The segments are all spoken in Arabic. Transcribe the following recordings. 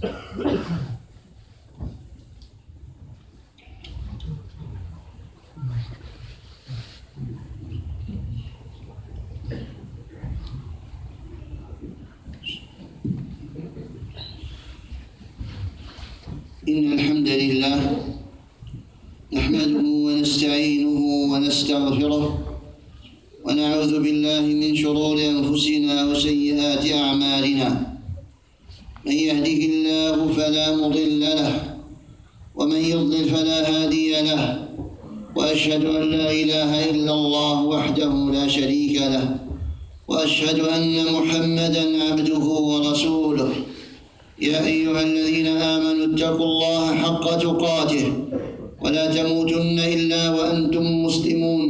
إن الحمد لله نحمده ونستعينه ونستغفره ونعوذ بالله من شرور أنفسنا وسيئات أعمالنا. من يهده الله فلا مضل له ومن يضلل فلا هادي له، وأشهد أن لا إله إلا الله وحده لا شريك له، وأشهد أن محمدًا عبده ورسوله. يا أيها الذين آمنوا اتقوا الله حق تقاته ولا تموتن إلا وأنتم مسلمون.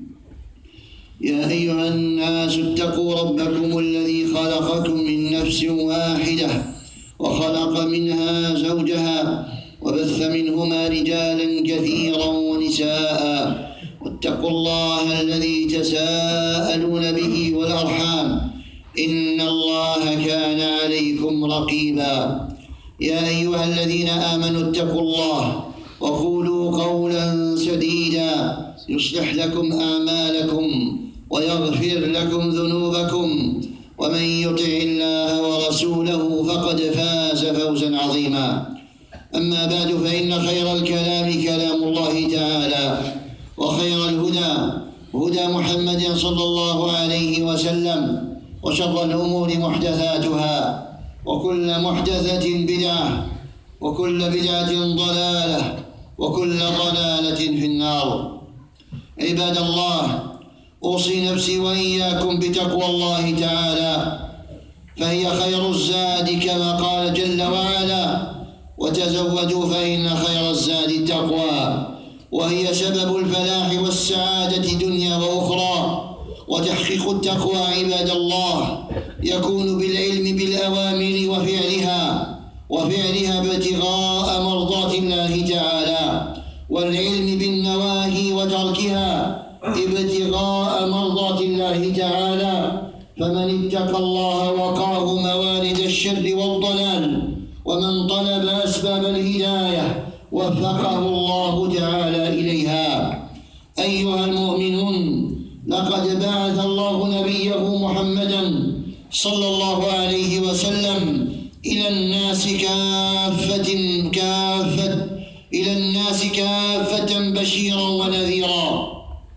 يا أيها الناس اتقوا ربكم الذي خلقكم من نفس واحدة وخلق منها زوجها وبث منهما رجالا كثيرا ونساء، واتقوا الله الذي تساءلون به والأرحام إن الله كان عليكم رقيبا. يا أيها الذين آمنوا اتقوا الله وقولوا قولا سديدا يصلح لكم أعمالكم ويغفر لكم ذنوبكم، ومن يطع الله ورسوله فقد فاز فوزا عظيما. أما بعد، فإن خير الكلام كلام الله تعالى، وخير الهدى هدى محمد صلى الله عليه وسلم، وشر الأمور محدثاتها، وكل محدثة بدعة، وكل بدعة ضلالة، وكل ضلالة في النار. عباد الله، أوصي نفسي وإياكم بتقوى الله تعالى، فهي خير الزاد كما قال جل وعلا: وتزودوا فإن خير الزاد التقوى، وهي سبب الفلاح والسعادة دنيا وأخرى. وتحقيق التقوى عباد الله يكون بالعلم بالأوامر وفعلها ابتغاء مرضات الله تعالى، والعلم بالنواهي وتركها ابتغاء مرضات الله تعالى. فمن اتقى الله وقاه موارد الشر والضلال، ومن طلب أسباب الهداية وفقه الله تعالى إليها. أيها المؤمنون، لقد بعث الله نبيه محمدًا صلى الله عليه وسلم إلى الناس كافة بشيرا ونذيرا.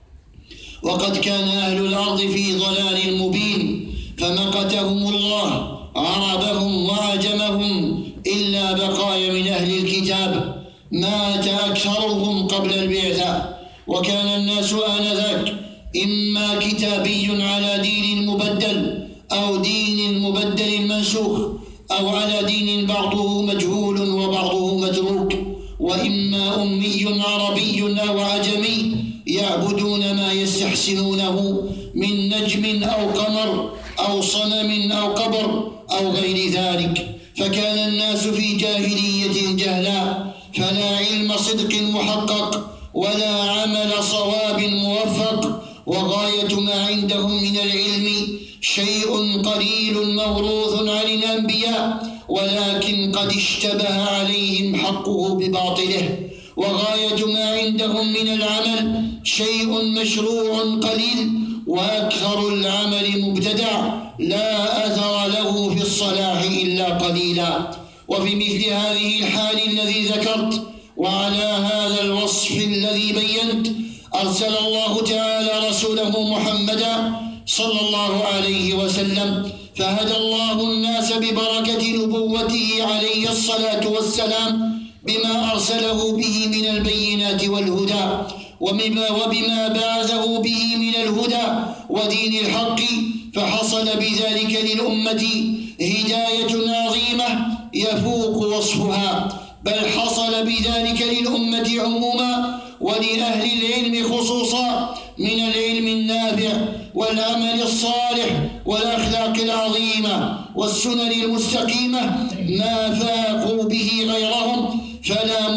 وقد كان أهل الأرض في ضلال مبين، فمقتهم الله عربهم وعجمهم إلا بقايا من أهل الكتاب مات أكثرهم قبل البعثة. وكان الناس آنذاك إما كتابي على دين مبدل أو دين مبدل منسوخ، أو على دين بعضه مجهول وبعضه متروك، وإما أمي عربي أو عجمي يعبدون ما يستحسنونه من نجم أو قمر أو صنم أو قبر أو غير ذلك. فكان الناس في جاهلية جهلا، فلا علم صدق محقق ولا عمل صواب موفق، وغاية ما عندهم من العلم شيء قليل موروث عن الأنبياء، ولكن قد اشتبه عليهم حقه بباطله. وغاية ما عندهم من العمل شيء مشروع قليل، وأكثر العمل مبتدع لا أثر له في الصلاح إلا قليلا. وفي مثل هذه الحال الذي ذكرت، وعلى هذا الوصف الذي بينت، أرسل الله تعالى رسوله محمدا صلى الله عليه وسلم، فهدى الله الناس ببركة نبوته عليه الصلاة والسلام بما أرسله به من البينات والهدى، وبما بعثه به من الهدى ودين الحق. فحصل بذلك للأمة هداية عظيمة يفوق وصفها، بل حصل بذلك للأمة عموما ولأهل العلم خصوصا من العلم النافع والعمل الصالح والأخلاق العظيمة والسنن المستقيمة ما فاقوا به غيرهم، فلا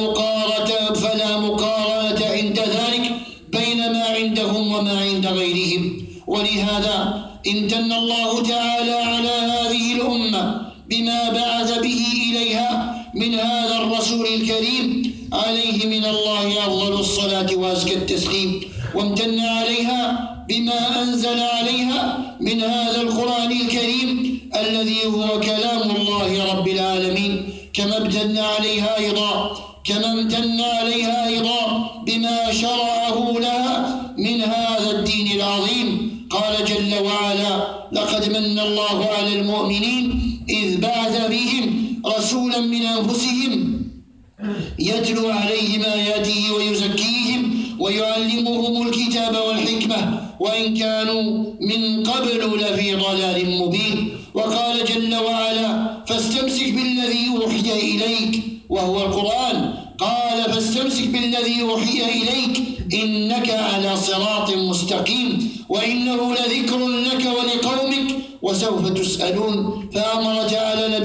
مقارنة عند ذلك بين ما عندهم وما عند غيرهم. ولهذا امتن الله تعالى على هذه الأمة بما بعث به إليها من هذا الرسول الكريم عليه من الله أفضل الصلاة وأزكى التسليم، وامتن عليها بما أنزل عليها من هذا القرآن الكريم الذي هو كلام الله رب العالمين، كما امتن عليها أيضا بما شرعه لها من هذا الدين العظيم. قال جل وعلا: لقد من الله على المؤمنين إذ بعث بهم رسولا من أنفسهم يتلو عليهم آياته ويزكيهم ويعلمهم الكتاب والحكمة وإن كانوا من قبل لفي ضلال مبين. وقال جل وعلا: فاستمسك بالذي أوحي إليك، وهو القرآن. قال: فاستمسك بالذي أوحي إليك إنك على صراط مستقيم وإنه لذكر لك ولقومك وسوف تسألون. فأمر تعالى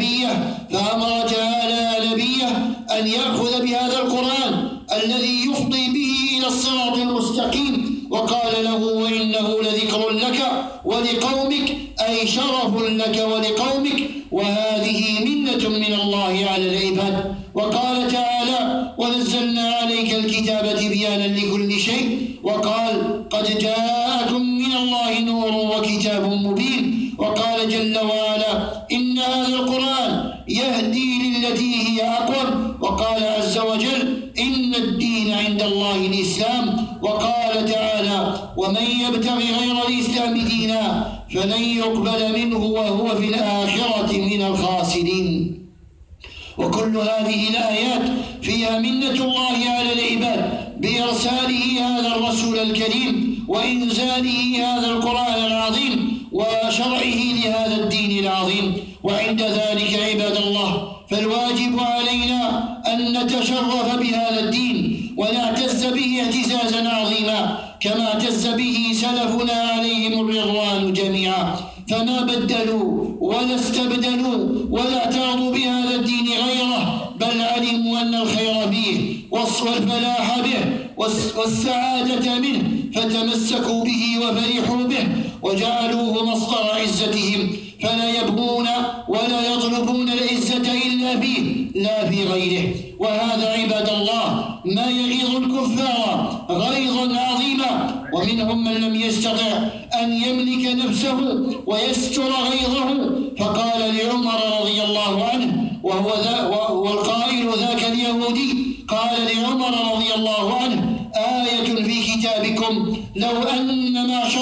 نبيه أن يأخذ بهذا القرآن الذي يفضي به إلى الصراط المستقيم، وقال له: وإنه لذكر لك ولقومك، أي شرف لك ولقومك، وهذه منة من الله على العباد. وقال تعالى: ونزلنا عليك الكتاب تبيانا لكل شيء. وقال: قد جاءكم من الله نور وكتاب مبين. وقال جل وعلا: إن هذا القرآن يهدي للتي هي أقوم. وقال عز وجل: إن الدين عند الله الإسلام. وقال تعالى: ومن يبتغي غير الإسلام دينا فلن يقبل منه وهو في الآخرة من الخاسرين. وكل هذه الآيات فيها منة الله على العباد بإرساله هذا الرسول الكريم وإنزاله هذا القرآن العظيم وشرعه لهذا الدين العظيم. وعند ذلك عباد الله، فالواجب علينا أن نتشرف بهذا الدين ونعتز به اعتزازا عظيما كما اعتز به سلفنا عليهم الرضوان جميعا، فما بدلوا ولا استبدلوا ولا اعترضوا بهذا الدين غيره، بل علموا أن الخير فيه والفلاح به والسعادة منه، فتمسكوا به وفرحوا به وجعلوه مصدر عزتهم، فلا يبغون ولا يطلبون العزة إلا فيه لا في غيره. وهذا عباد الله ما يغيظ الكفار غيظا عظيما، ومنهم من لم يستطع أن يملك نفسه ويستر غيظه، فقال لعمر رضي الله عنه وهو القائل ذاك اليهودي، قال لعمر رضي الله عنه: آية في كتابكم لو أن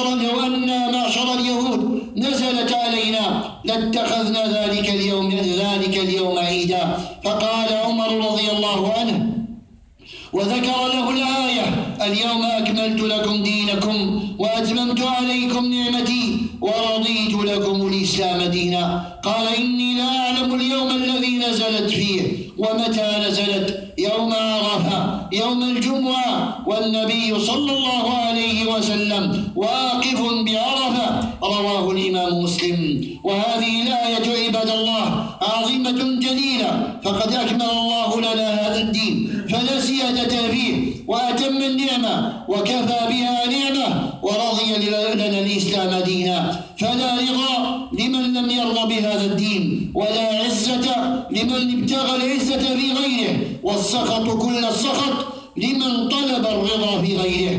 معشر اليهود نزلت علينا لاتخذنا ذلك اليوم عيدا. فقال عمر رضي الله عنه وذكر له الآية: اليوم أكملت لكم دينكم وأتممت عليكم نعمتي ورضيت لكم الإسلام دينا. قال: إني لا أعلم اليوم الذي نزلت فيه ومتى نزلت، يوم عرفة يوم الجمعة، والنبي صلى الله عليه وسلم واقف بعرفة. رواه الإمام مسلم. وهذه الآية عباد الله عظيمة جليلة، فقد أكمل الله لنا هذا الدين فلا زيادة فيه وأتم النعمة وكفى بها نعمة ورضي لنا الإسلام دينا، فلا رضا لمن لم يرضى بهذا الدين ولا عزة لمن ابتغى العزة في غيره، والسخط كل السخط لمن طلب الرضا في غيره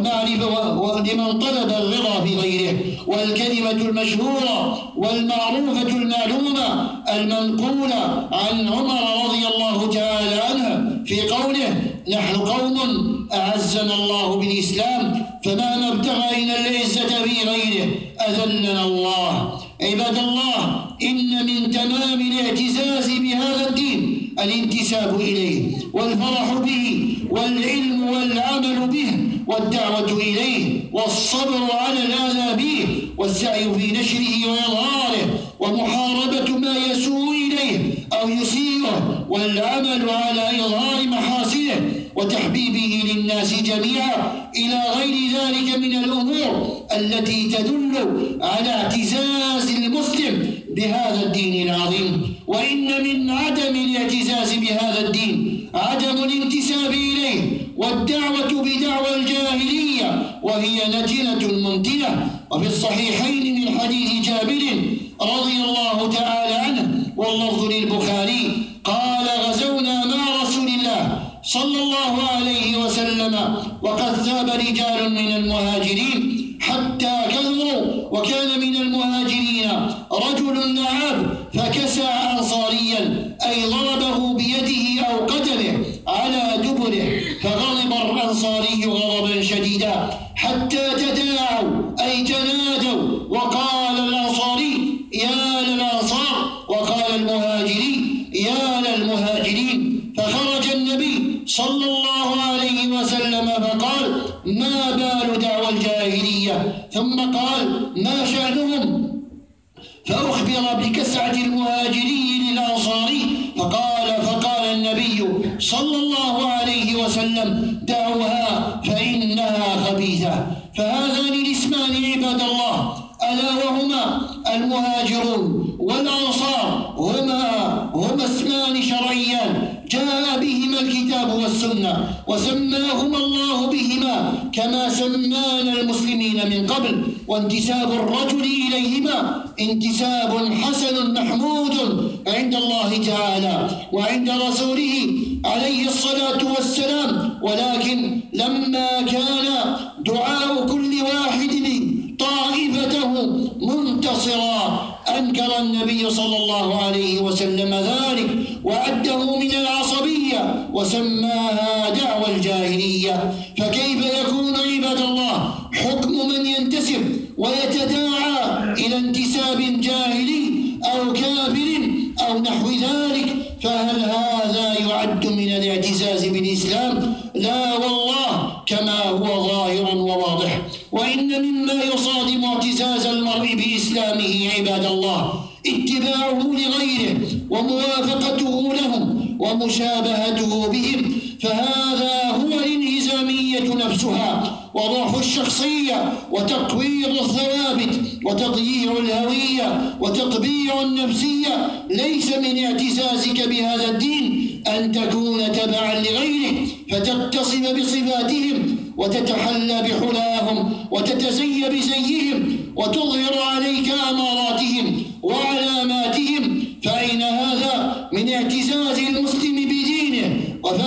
لمن طلب الرضا في غيره. والكلمة المشهورة والمعروفة المعلومة المنقولة عن عمر رضي الله تعالى عنه في قوله: نحن قوم أعزنا الله بالإسلام فما نبتغينا العزة في غيره أذلنا الله. عباد الله، إن من تمام الاعتزاز بهذا الدين الانتساب إليه والفرح به والعلم والعمل به والدعوة إليه والصبر على الأذى به والسعي في نشره وإظهاره ومحاربة ما يسوء إليه أو يسيئه والعمل على إظهار محاسنه وتحبيبه للناس جميعا إلى غير ذلك من الأمور التي تدل على اعتزاز المسلم بهذا الدين العظيم. وإن من عدم الاعتزاز بهذا الدين عدم الانتساب إليه والدعوة بدعوى الجاهلية وهي نتنة ممتنة. وفي الصحيحين من حديث جابر رضي الله تعالى عنه واللفظ للبخاري قال: رجل لعاب فكسى أنصاريا أي ضربه بيده أو قدمه على دبره، فغضب الأنصاري غضبا شديدا حتى تداعوا أي تنادوا، وقال الأنصاري يا للأنصار، وقال المهاجري يا للمهاجرين. فخرج النبي صلى الله عليه وسلم فقال ما بال دعوى الجاهلية، ثم قال ما شأنهم، فأخبر بكسعة المهاجري للأنصاري فقال النبي صلى الله عليه وسلم دعوها فإنها خبيثة. فهذان الاسمان عباد الله ألا وهما المهاجرون والأنصار هما اسمان شرعيان جاء بهما الكتاب والسنة، وسماهما الله بهما كما سمانا المسلمين من قبل، وانتساب الرجل إليهما انتساب حسن محمود عند الله تعالى وعند رسوله عليه الصلاة والسلام. ولكن لما كان دعاء كل واحد طائفته منتصرا أنكر النبي صلى الله عليه وسلم ذلك وعده من العصبية وسماها دعوى الجاهلية. فكيف يكون عباد الله حكم من ينتسب ويتداعى إلى انتساب جاهلي أو كافر أو نحو ذلك؟ فهل هذا يعد من الاعتزاز بالإسلام؟ لا والله، كما هو ظاهر وواضح. وإن مما يصادم اعتزاز المرء بإسلامه عباد الله اتباعه لغيره وموافقته لهم ومشابهته بهم، فهذا هو الانهزامية نفسها وضعف الشخصية وتقويض الثوابت وتضييع الهوية وتطبيع النفسية. ليس من اعتزازك بهذا الدين أن تكون تبعا لغيره فتتصف بصفاتهم وتتحلى بحلاهم وتتزي بزيهم وتظهر عليك أماراتهم وعلاماتهم، فأين هذا من اعتزاز المسلم بدينه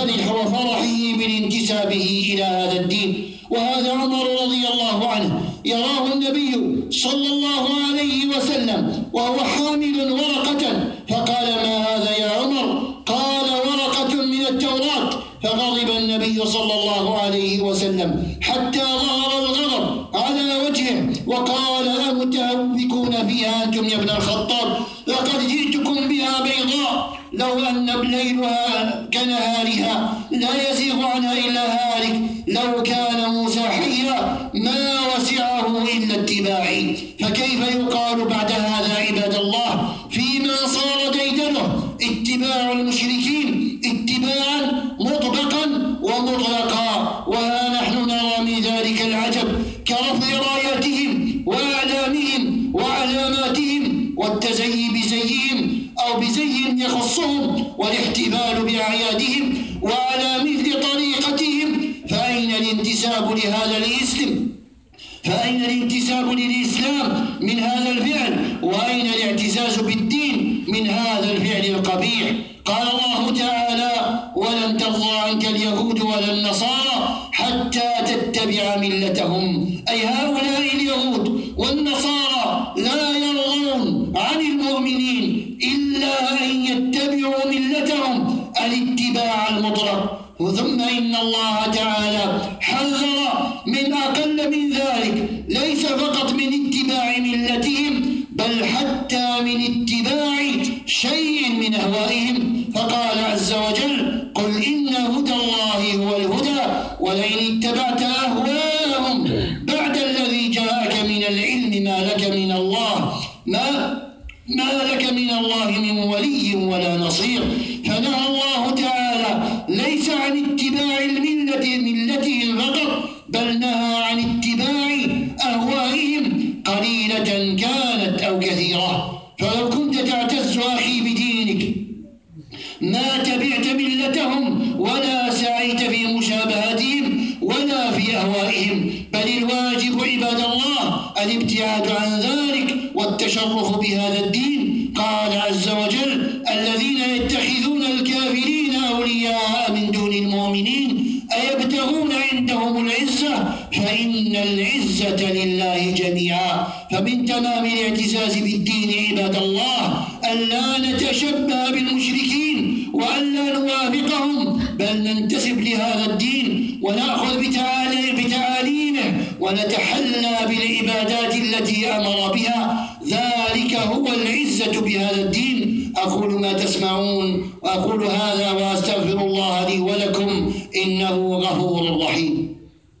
وفرحه بانتسابه إلى هذا الدين؟ وهذا عمر رضي الله عنه يراه النبي صلى الله عليه وسلم وهو حامل ورقة، فقال ما هذا يا عمر؟ قال ورقة من التوراة. فغضب النبي صلى الله عليه وسلم حتى ظهر الغضب على وجهه وقال أمتهوكون فيها أنتم يا ابن الخطاب؟ لقد جئتكم بها بيضاء لو أن ليلها كنهارها لا يزيغ عنها إلا هالك، لو كان موسى حيا ما وسعه إلا اتباعي. فكيف يقال بعد هذا عباد الله فيما صار ديدنه اتباع المشركين اتباعا مطبقا ومطلقا؟ وها نحن نرى من ذلك العجب كرفع راياتهم وأعلامهم وعلاماتهم والتزيي بزيهم أو بزي يخصهم والاحتفال بأعيادهم وعلى مثل طريقتهم. فأين الانتساب لهذا الاسم؟ فأين الانتساب للإسلام من هذا الفعل؟ وأين الاعتزاز بالدين من هذا الفعل القبيح؟ قال الله تعالى ولن ترضى عنك اليهود ولا النصارى حتى تتبع ملتهم، أي هؤلاء اليهود والنصارى لا يرضون عن المؤمنين إلا أن يتبعوا ملتهم الاتباع المطلق. ثم إن الله تعالى حذر من أقل من ذلك، ليس فقط من اتباع ملتهم بل حتى من اتباع شيء من أهوائهم، فقال عز وجل قل إن هدى الله هو الهدى ولئن اتبعت أهواءهم بعد الذي جاءك من العلم ما لك من الله من ولي ولا نصير. فنهى الله تعالى ليس عن اتباع ملتهم فقط بل نهى عن اتباع أهوائهم قليلة كانت أو كثيرة. فلو كنت تعتز أخي بدينك ما تبعت ملتهم ولا سعيت في مشابهتهم ولا في أهوائهم، بل الواجب عباد الله الابتعاد عن ذلك والتشرف بهذا الدين. قال عز وجل الذين يتخذون الكافرين أولياء من دون المؤمنين أيبتغون عندهم العزة فإن العزة لله جميعا. فمن تمام الاعتزاز بالدين عباد الله ألا نتشبه بالمشركين وألا نوافقهم، بل ننتسب لهذا الدين ونأخذ بتعاليمه ونتحلى بالعبادات التي أمر بها. ذلك هو العزة بهذا الدين. أقول ما تسمعون وأقول هذا وأستغفر الله لي ولكم إنه غفور رحيم.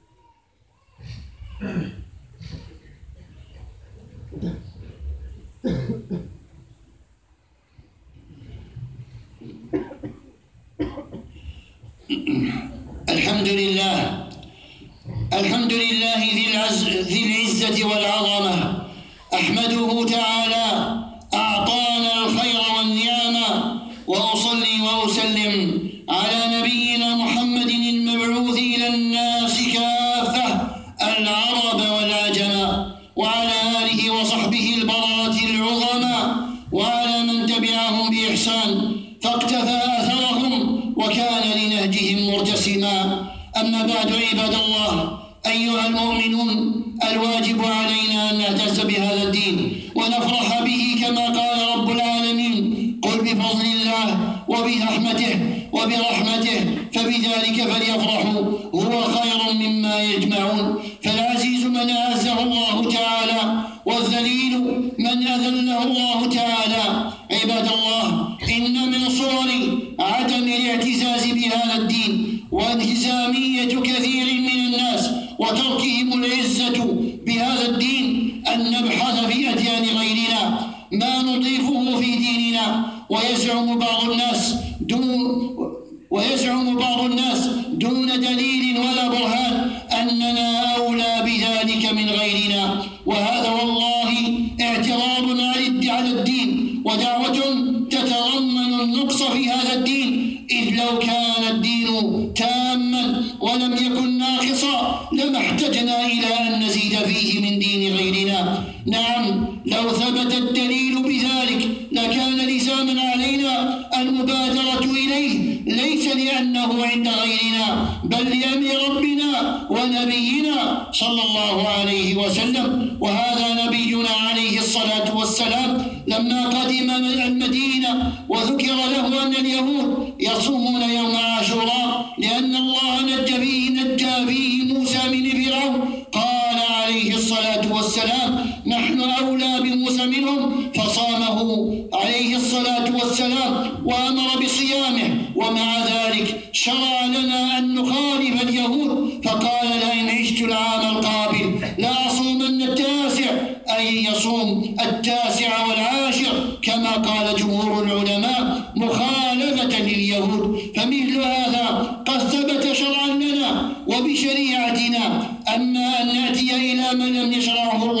الحمد لله ذي العزة والعظمة، أحمده تعالى أعطانا الخير والنعمة، وأصلي وأسلم على نبينا محمد المبعوث إلى الناس كافة العرب والعجم، وعلى آله وصحبه البررة العظمى، وعلى من تبعهم بإحسان فاقتفى أثرهم وكان لنهجهم مرتسما. أما بعد عباد الله، أيها المؤمنون، الواجب علينا أن نعتز بهذا الدين ونفرح به كما قال رب العالمين: قل بفضل الله وبرحمته فبذلك فليفرحوا هو خير مما يجمعون. فالعزيز من أعزه الله تعالى، والذليل من أذله الله تعالى. عباد الله، إن من صور عدم الاعتزاز بهذا الدين وانهزامية كثير من الناس وتركهم العزة بهذا الدين أن نبحث في أديان غيرنا ما نضيفه في ديننا، ويزعم بعض الناس دون دليل ولا برهان أننا أولى بذلك من غيرنا، وهذا والله اعتراض على الدين ودعوة تتضمن النقص في هذا الدين، إذ لو كان الدين تاما ولم يكن ناقصا لما احتجنا إلى أن نزيد فيه من دين غيرنا. نعم، لو ثبت الدليل بذلك لكان لزاما علينا المبادرة إليه، ليس لأنه عند غيرنا بل لأمر ربنا ونبينا صلى الله عليه وسلم. وهذا نبينا عليه الصلاة والسلام لما قدم المدينة وذكر له أن اليهود يصومون يوم عاشوراء لأن الله نجى فيه موسى من فرعون، قال عليه الصلاة والسلام: نحن أولى بموسى منهم، فصامه عليه الصلاة والسلام وأمر بصيامه. ومع ذلك شرع لنا أن نخالف اليهود، فقال: لئن عشت العام القابل لأصومن التاسع، أي يصوم التاسع والعاشر كما قال جمهور العلماء مخالفة لليهود. فمثل هذا قد ثبت شرعا لنا وبشريعتنا. أما أن نأتي إلى ما لم يشرعه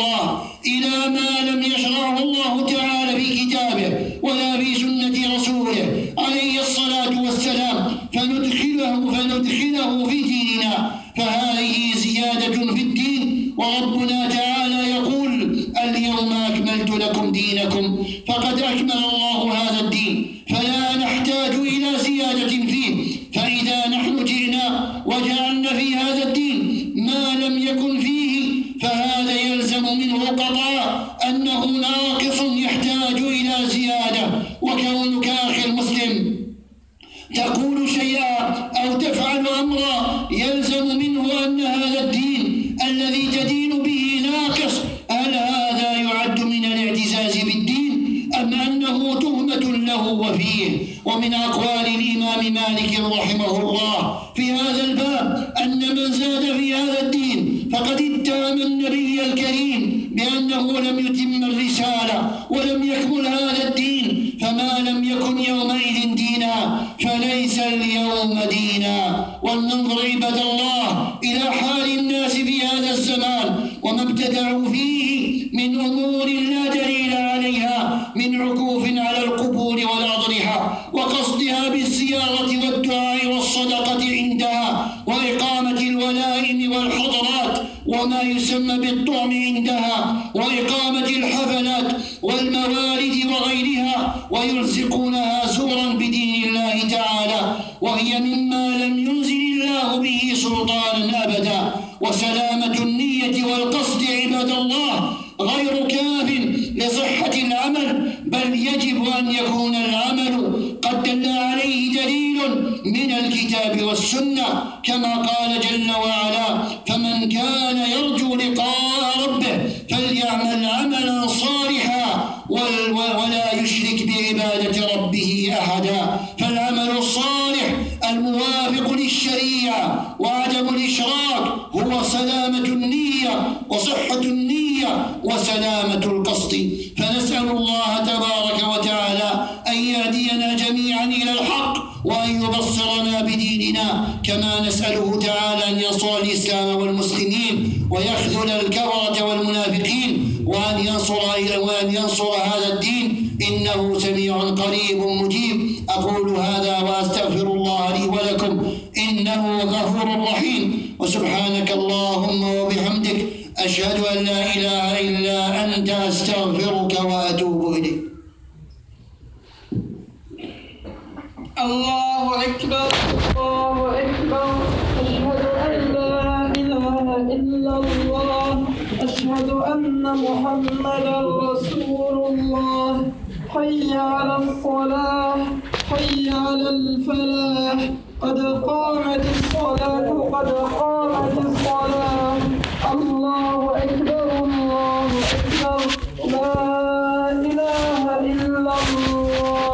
الله تعالى في كتابه ولا في سنة رسوله عليه الصلاة والسلام فندخله في ديننا، فهذه زيادة في الدين. وربنا تعالى يقول: اليوم أكملت لكم دينكم، فقد أكمل الله هذا الدين، فلا نحتاج إلى زيادة فيه. فإذا نحن جئنا وجعلنا في هذا الدين ما لم يكن فيه، فهذا يلزم منه قطعا أنه ناقص يحتاج إلى زيادة. وكونك أخي المسلم تقول شيئا أو تفعل أمرا يلزم منه أن هذا الدين الذي تدين به ناقص، هل هذا يعد من الاعتزاز بالدين أم أنه تهمة له وفيه؟ ومن أقوال الإمام مالك رحمه الله في هذا الباب أن من زاد في هذا الدين فقد اتهم النبي الكريم بأنه لم يتم الرسالة ولم يكمل هذا الدين، فما لم يكن يومئذ دينا فليس اليوم دينا. ولننظر عباد الله إلى حال الناس في هذا الزمان وما ابتدعوا فيه من أمور لا دليل عليها، من عكوف على القبور والأضرحة وقصدها بالزيارة والدعاء والصدقة عندها، وإقامة الولائم والحضرات وما يسمى بالطعم عندها، وإقامة الحفلات والموالد وغيرها، ويلزقونها زورا بدين الله تعالى، وهي مما لم ينزل الله به سلطانا أبدا. وسلامة النية والقصد عباد الله غير بل يجب أن يكون العمل قد دل عليه دليل من الكتاب والسنة، كما قال جل وعلا: فمن كان يرجو لقاء ربه فليعمل عملا صالحا ولا يشرك بعبادة ربه أحدا. فالعمل الصالح الموافق للشريعة وعدم الإشراك هو سلامة النية وصحة النية وسلامة القصد. فنسأل الله تبارك وتعالى أن يهدينا جميعا إلى الحق وأن يبصرنا بديننا، كما نسأله تعالى أن ينصر الإسلام والمسلمين ويخذل الكفرة والمنافقين، وأن ينصر هذا الدين، إنه سميع قريب مجيب. أقول هذا وأستغفر الله لي ولكم، إنه غفور رحيم. وسبحانك اللهم وبحمدك، أشهد أن لا إله إلا أنت، أستغفرك وأتوب إليك. الله أكبر الله أكبر، أشهد أن لا إله إلا الله، أشهد أن محمدا رسول الله. حي على الصلاة، حي على الفلاح، قد قامت الصلاة قد قامت الصلاة. الله أكبر الله أكبر، لا إله إلا الله.